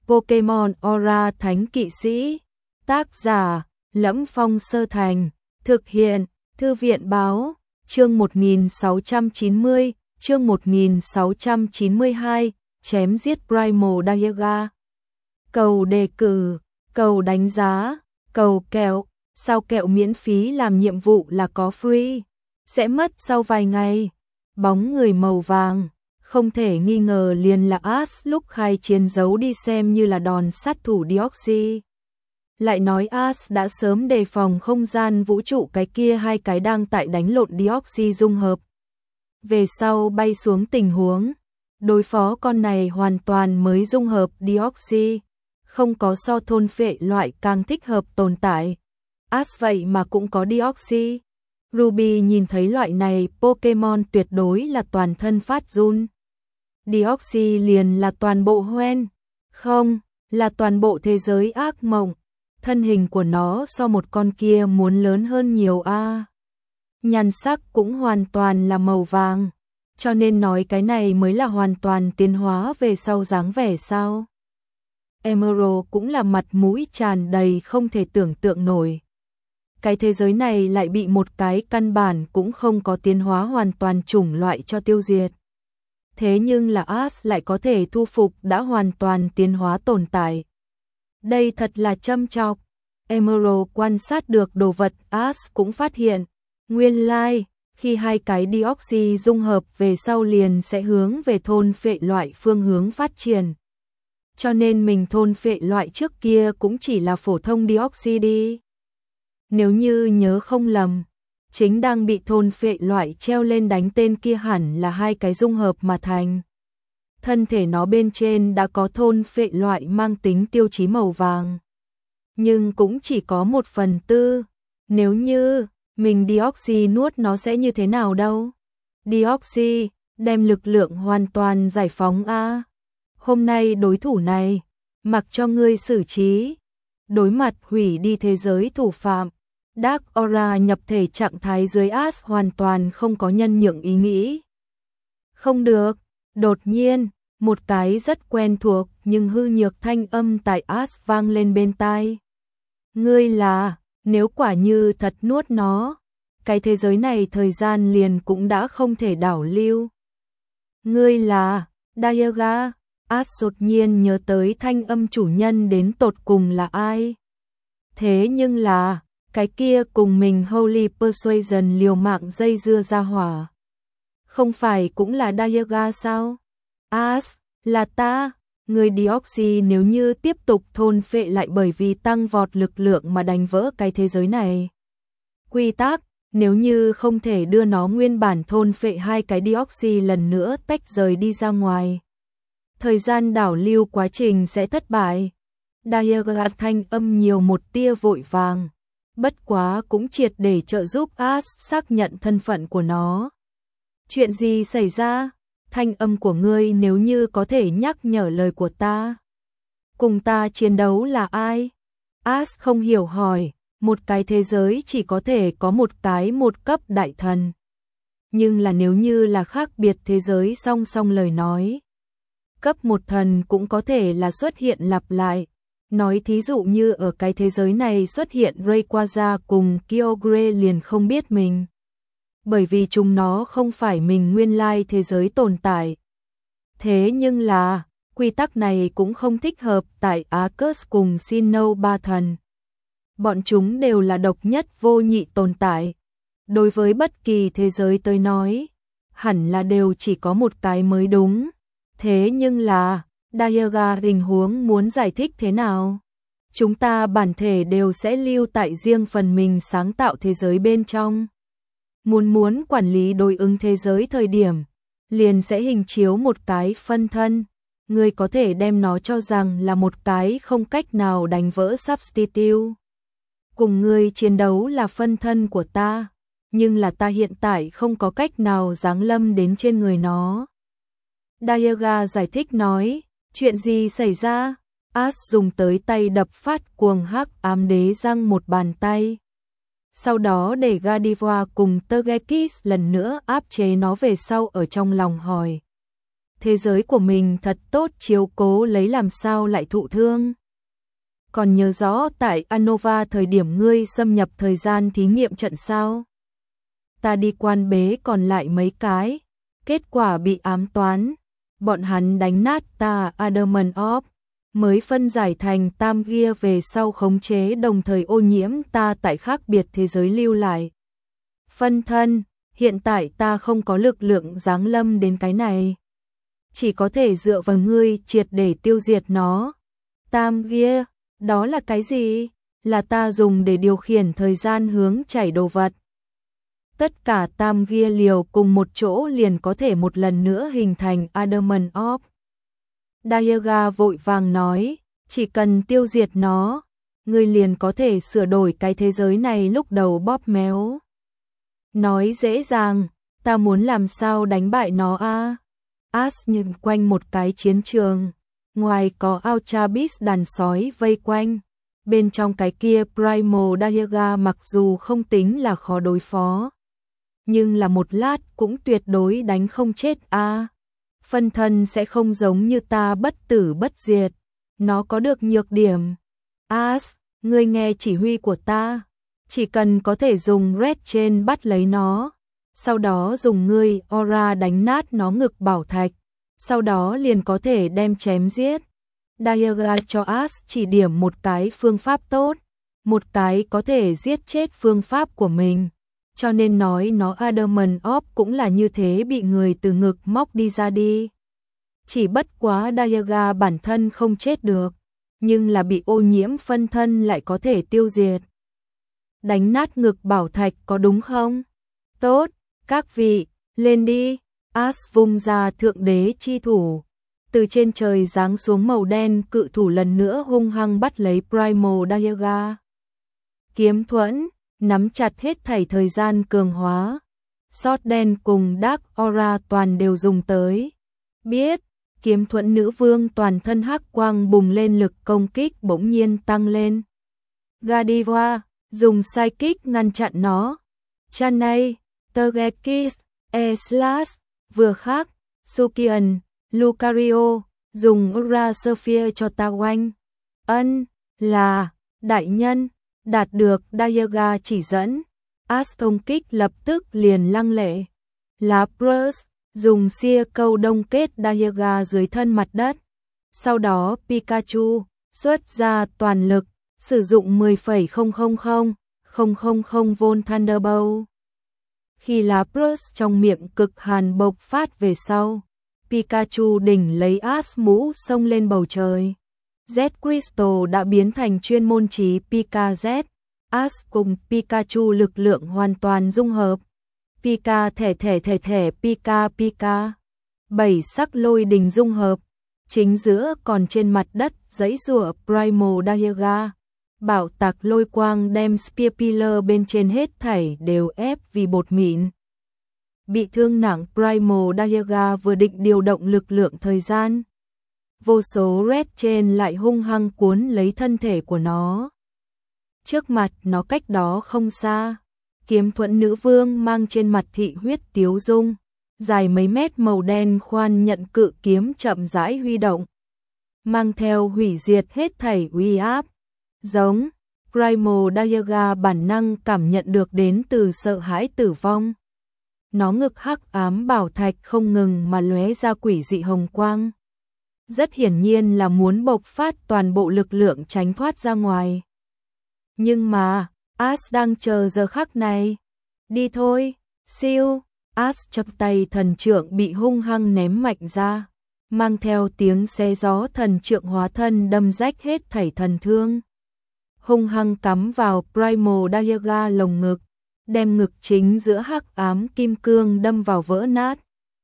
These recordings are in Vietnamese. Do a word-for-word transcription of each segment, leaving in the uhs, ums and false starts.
Pokémon Aura Thánh Kỵ Sĩ. Tác giả: Lẫm Phong Sơ Thành. Thực hiện: Thư viện báo. Chương một nghìn sáu trăm chín mươi, chương một nghìn sáu trăm chín mươi hai, chém giết Primal Dialga. Cầu đề cử, cầu đánh giá, cầu kẹo, sao kẹo miễn phí làm nhiệm vụ là có free, sẽ mất sau vài ngày. Bóng người màu vàng, không thể nghi ngờ liền là Ash lúc khai chiến giấu đi xem như là đòn sát thủ Deoxys. Lại nói Ash đã sớm đề phòng không gian vũ trụ cái kia hai cái đang tại đánh lộn Deoxys dung hợp. Về sau bay xuống tình huống, đối phó con này hoàn toàn mới dung hợp Deoxys, không có so thôn phệ loại càng thích hợp tồn tại. Ash vậy mà cũng có Deoxys. Ruby nhìn thấy loại này Pokémon tuyệt đối là toàn thân phát run. Deoxys liền là toàn bộ hoen, không, là toàn bộ thế giới ác mộng. Thân hình của nó so một con kia muốn lớn hơn nhiều a. À. Nhan sắc cũng hoàn toàn là màu vàng, cho nên nói cái này mới là hoàn toàn tiến hóa về sau dáng vẻ sao. Emerald cũng là mặt mũi tràn đầy không thể tưởng tượng nổi. Cái thế giới này lại bị một cái căn bản cũng không có tiến hóa hoàn toàn chủng loại cho tiêu diệt. Thế nhưng là Ash lại có thể thu phục đã hoàn toàn tiến hóa tồn tại. Đây thật là châm chọc. Emerald quan sát được đồ vật Ash cũng phát hiện. Nguyên lai, khi hai cái Deoxys dung hợp về sau liền sẽ hướng về thôn phệ loại phương hướng phát triển. Cho nên mình thôn phệ loại trước kia cũng chỉ là phổ thông Deoxys đi. Nếu như nhớ không lầm, chính đang bị thôn phệ loại treo lên đánh tên kia hẳn là hai cái dung hợp mà thành. Thân thể nó bên trên đã có thôn phệ loại mang tính tiêu chí màu vàng. Nhưng cũng chỉ có một phần tư. Nếu như mình Deoxys nuốt nó sẽ như thế nào đâu? Deoxys, đem lực lượng hoàn toàn giải phóng a. Hôm nay đối thủ này, mặc cho ngươi xử trí. Đối mặt hủy đi thế giới thủ phạm. Dark Aura nhập thể trạng thái dưới Ash hoàn toàn không có nhân nhượng ý nghĩ. Không được, đột nhiên, một cái rất quen thuộc nhưng hư nhược thanh âm tại Ash vang lên bên tai. Ngươi là, nếu quả như thật nuốt nó, cái thế giới này thời gian liền cũng đã không thể đảo lưu. Ngươi là, Dialga. Ash đột nhiên nhớ tới thanh âm chủ nhân đến tột cùng là ai. Thế nhưng là, cái kia cùng mình Holy Persuasion liều mạng dây dưa ra hỏa. Không phải cũng là Dialga sao? Ash, là ta, người Deoxys nếu như tiếp tục thôn phệ lại bởi vì tăng vọt lực lượng mà đánh vỡ cái thế giới này. Quy tắc, nếu như không thể đưa nó nguyên bản thôn phệ hai cái Deoxys lần nữa tách rời đi ra ngoài. Thời gian đảo lưu quá trình sẽ thất bại. Dialga thanh âm nhiều một tia vội vàng. Bất quá cũng triệt để trợ giúp Ash xác nhận thân phận của nó. Chuyện gì xảy ra? Thanh âm của ngươi nếu như có thể nhắc nhở lời của ta. Cùng ta chiến đấu là ai? Ash không hiểu hỏi, một cái thế giới chỉ có thể có một cái một cấp đại thần. Nhưng là nếu như là khác biệt thế giới song song lời nói. Cấp một thần cũng có thể là xuất hiện lặp lại. Nói thí dụ như ở cái thế giới này xuất hiện Rayquaza cùng Kyogre liền không biết mình. Bởi vì chúng nó không phải mình nguyên lai thế giới tồn tại. Thế nhưng là, quy tắc này cũng không thích hợp tại Arceus cùng Sinnoh ba thần. Bọn chúng đều là độc nhất vô nhị tồn tại. Đối với bất kỳ thế giới tới nói, hẳn là đều chỉ có một cái mới đúng. Thế nhưng là, Dialga tình huống muốn giải thích thế nào? Chúng ta bản thể đều sẽ lưu tại riêng phần mình sáng tạo thế giới bên trong. Muốn muốn quản lý đối ứng thế giới thời điểm, liền sẽ hình chiếu một cái phân thân. Ngươi có thể đem nó cho rằng là một cái không cách nào đánh vỡ substitute. Cùng ngươi chiến đấu là phân thân của ta, nhưng là ta hiện tại không có cách nào giáng lâm đến trên người nó. Dialga giải thích nói, chuyện gì xảy ra? Ash dùng tới tay đập phát cuồng hắc ám đế răng một bàn tay. Sau đó để Gardevoir cùng Togekiss lần nữa áp chế nó về sau ở trong lòng hỏi. thế giới của mình thật tốt chiếu cố lấy làm sao lại thụ thương. Còn nhớ rõ tại Anova thời điểm ngươi xâm nhập thời gian thí nghiệm trận sao? Ta đi quan bế còn lại mấy cái, kết quả bị ám toán, bọn hắn đánh nát ta Adamant Orb, mới phân giải thành tam gia về sau khống chế đồng thời ô nhiễm ta tại khác biệt thế giới lưu lại. Phân thân, hiện tại ta không có lực lượng giáng lâm đến cái này. Chỉ có thể dựa vào ngươi triệt để tiêu diệt nó. Tam gia, đó là cái gì? Là ta dùng để điều khiển thời gian hướng chảy đồ vật. Tất cả tam gia liều cùng một chỗ liền có thể một lần nữa hình thành Adamant Orb. Diaga vội vàng nói, chỉ cần tiêu diệt nó, ngươi liền có thể sửa đổi cái thế giới này lúc đầu bóp méo. Nói dễ dàng, ta muốn làm sao đánh bại nó a? As nhìn quanh một cái chiến trường, ngoài có Ultrabis đàn sói vây quanh, bên trong cái kia Primal Diaga mặc dù không tính là khó đối phó, nhưng là một lát cũng tuyệt đối đánh không chết a. Phân thân sẽ không giống như ta bất tử bất diệt, nó có được nhược điểm. As, ngươi nghe chỉ huy của ta, chỉ cần có thể dùng Red Chain bắt lấy nó, sau đó dùng ngươi Aura đánh nát nó ngực bảo thạch, sau đó liền có thể đem chém giết. Diaga cho As chỉ điểm một cái phương pháp tốt, một cái có thể giết chết phương pháp của mình, cho nên nói nó Adamant Orb cũng là như thế bị người từ ngực móc đi ra đi. Chỉ bất quá Diaga bản thân không chết được, nhưng là bị ô nhiễm phân thân lại có thể tiêu diệt. Đánh nát ngực bảo thạch có đúng không? Tốt, các vị, lên đi. As vung ra thượng đế chi thủ. Từ trên trời giáng xuống màu đen cự thủ lần nữa hung hăng bắt lấy Primal Diaga. Kiếm thuẫn, nắm chặt hết thảy thời gian cường hóa. Sót đen cùng Dark Aura toàn đều dùng tới. Biết, kiếm thuẫn nữ vương toàn thân hắc quang bùng lên lực công kích bỗng nhiên tăng lên. Godiva, dùng Psychic ngăn chặn nó. Chanay, Tergekis, E-Slash, vừa khác, Sukian, Lucario, dùng Aura Sphere cho ta oanh. Ân, là, đại nhân, đạt được Diaga chỉ dẫn. As công kích lập tức liền lăng lệ. Lapras, dùng xia câu đông kết Diaga dưới thân mặt đất. Sau đó Pikachu xuất ra toàn lực, sử dụng mười phẩy không không không không không không volt Thunderbolt. Khi Lapras trong miệng cực hàn bộc phát về sau, Pikachu đỉnh lấy As mũ xông lên bầu trời. Z Crystal đã biến thành chuyên môn trí Pika Z. As cùng Pikachu lực lượng hoàn toàn dung hợp. Pika thẻ thẻ thẻ thẻ Pika Pika. Bảy sắc lôi đình dung hợp. Chính giữa còn trên mặt đất giãy giụa Primal Diaga. Bảo tạc lôi quang đem Spear Pillar bên trên hết thảy đều ép vì bột mịn. Bị thương nặng Primal Diaga vừa định điều động lực lượng thời gian. Vô số Red Chain lại hung hăng cuốn lấy thân thể của nó. Trước mặt nó cách đó không xa, kiếm thuẫn nữ vương mang trên mặt thị huyết tiếu dung, dài mấy mét màu đen khoan nhận cự kiếm chậm rãi huy động, mang theo hủy diệt hết thảy uy áp. Giống, Primal Diaga bản năng cảm nhận được đến từ sợ hãi tử vong. Nó ngực hắc ám bảo thạch không ngừng mà lóe ra quỷ dị hồng quang. Rất hiển nhiên là muốn bộc phát toàn bộ lực lượng tránh thoát ra ngoài. Nhưng mà, As đang chờ giờ khắc này. Đi thôi, siêu, As chập tay thần trượng bị hung hăng ném mạnh ra, mang theo tiếng xé gió thần trượng hóa thân đâm rách hết thảy thần thương. Hung hăng cắm vào Primal Diaga lồng ngực, đem ngực chính giữa hắc ám kim cương đâm vào vỡ nát.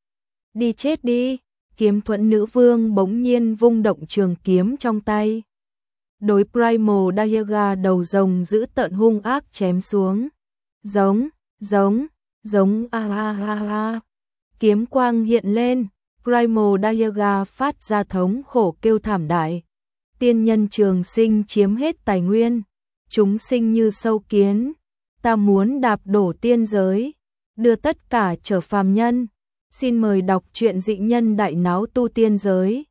Đi chết đi, kiếm thuẫn nữ vương bỗng nhiên vung động trường kiếm trong tay. Đối Primal Diaga đầu rồng giữ tợn hung ác chém xuống. Giống, giống, giống a a a a. Kiếm quang hiện lên, Primal Diaga phát ra thống khổ kêu thảm đại. Tiên nhân trường sinh chiếm hết tài nguyên, chúng sinh như sâu kiến, ta muốn đạp đổ tiên giới, đưa tất cả trở phàm nhân. Xin mời đọc truyện Dị nhân đại náo tu tiên giới.